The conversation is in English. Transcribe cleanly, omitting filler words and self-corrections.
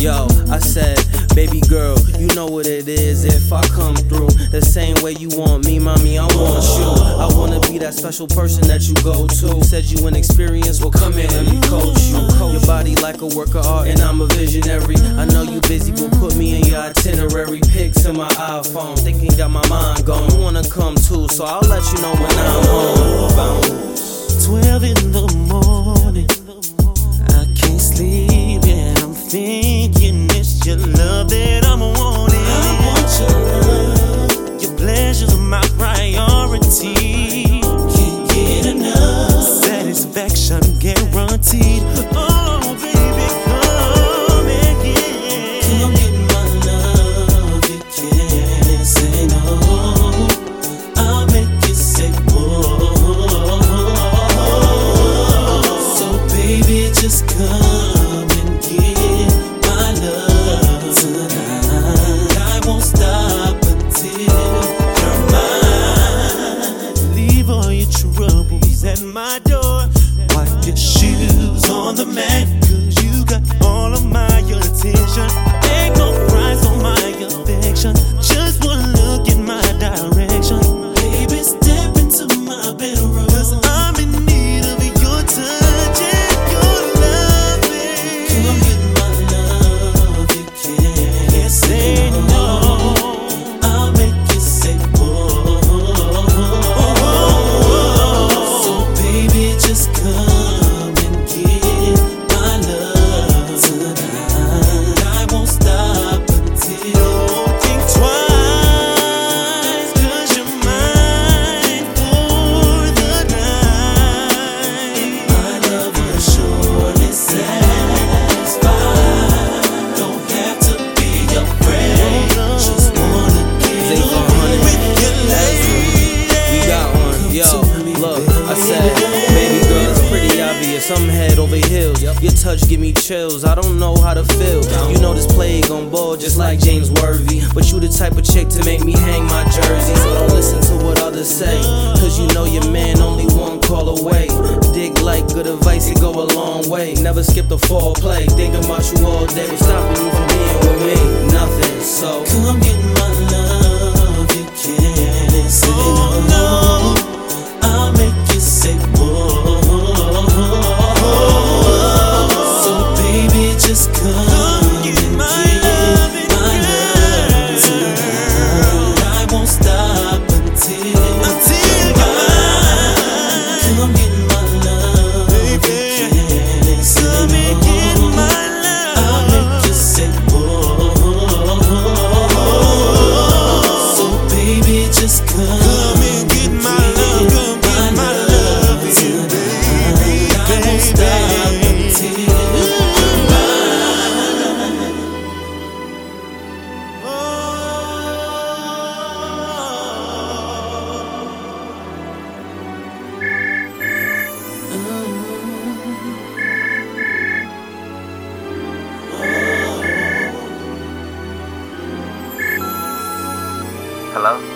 Yo, I said, baby girl, you know what it is. If I come through the same way you want me, mommy, I want you. I wanna be that special person that you go to. Said you inexperienced, well come here, let me coach you. Your body like a work of art and I'm a visionary. I know you busy, but put me in your itinerary. Pics in my iPhone, thinking got my mind gone. You wanna come too, so I'll let you know when I'm home. 12 in the morning, I can't sleep, and I'm thinking it's your love that I'm wanting. I want your love, your pleasure's my priority. Can't get enough, satisfaction guaranteed. Oh baby, come and get my love, you can't say no. I'll make you say whoa. Just come and get my love tonight. I won't stop until you're mine. Leave all your troubles at my door. Wipe your shoes on the mat, 'cause you got all of my attention. Ain't no price on my affection. Just one look in my direction. Baby, step into my bedroom, 'cause I'm in need of your touch. Say no, I'll make you say whoa. So baby, just come and get my love tonight. I won't stop until you think twice, 'cause you're mine for the night. My love will surely satisfy. Don't have to be your friend, just wanna get away with your lady. We got one, yo, look, I said, baby girl, it's pretty obvious, I'm head over heels. Your touch give me chills, I don't know how to feel. You know this play gon' ball just like James Worthy, but you the type of chick to make me hang my jersey. So don't listen to what others say, 'cause you know your man only one call away. Dig like good advice, it go a long way. Never skip the foreplay, thinking about you all day, but stopping you from being with me, nothing. So come get my love, you can't say no. I'll make you say whoa. So baby, just come get my love tonight. I won't stop until you're mine. Come get my love, baby. Come and get my love. I'll make you say whoa. So baby, just come and get my love. Come get my love tonight. I won't stop until you're mine. Hello?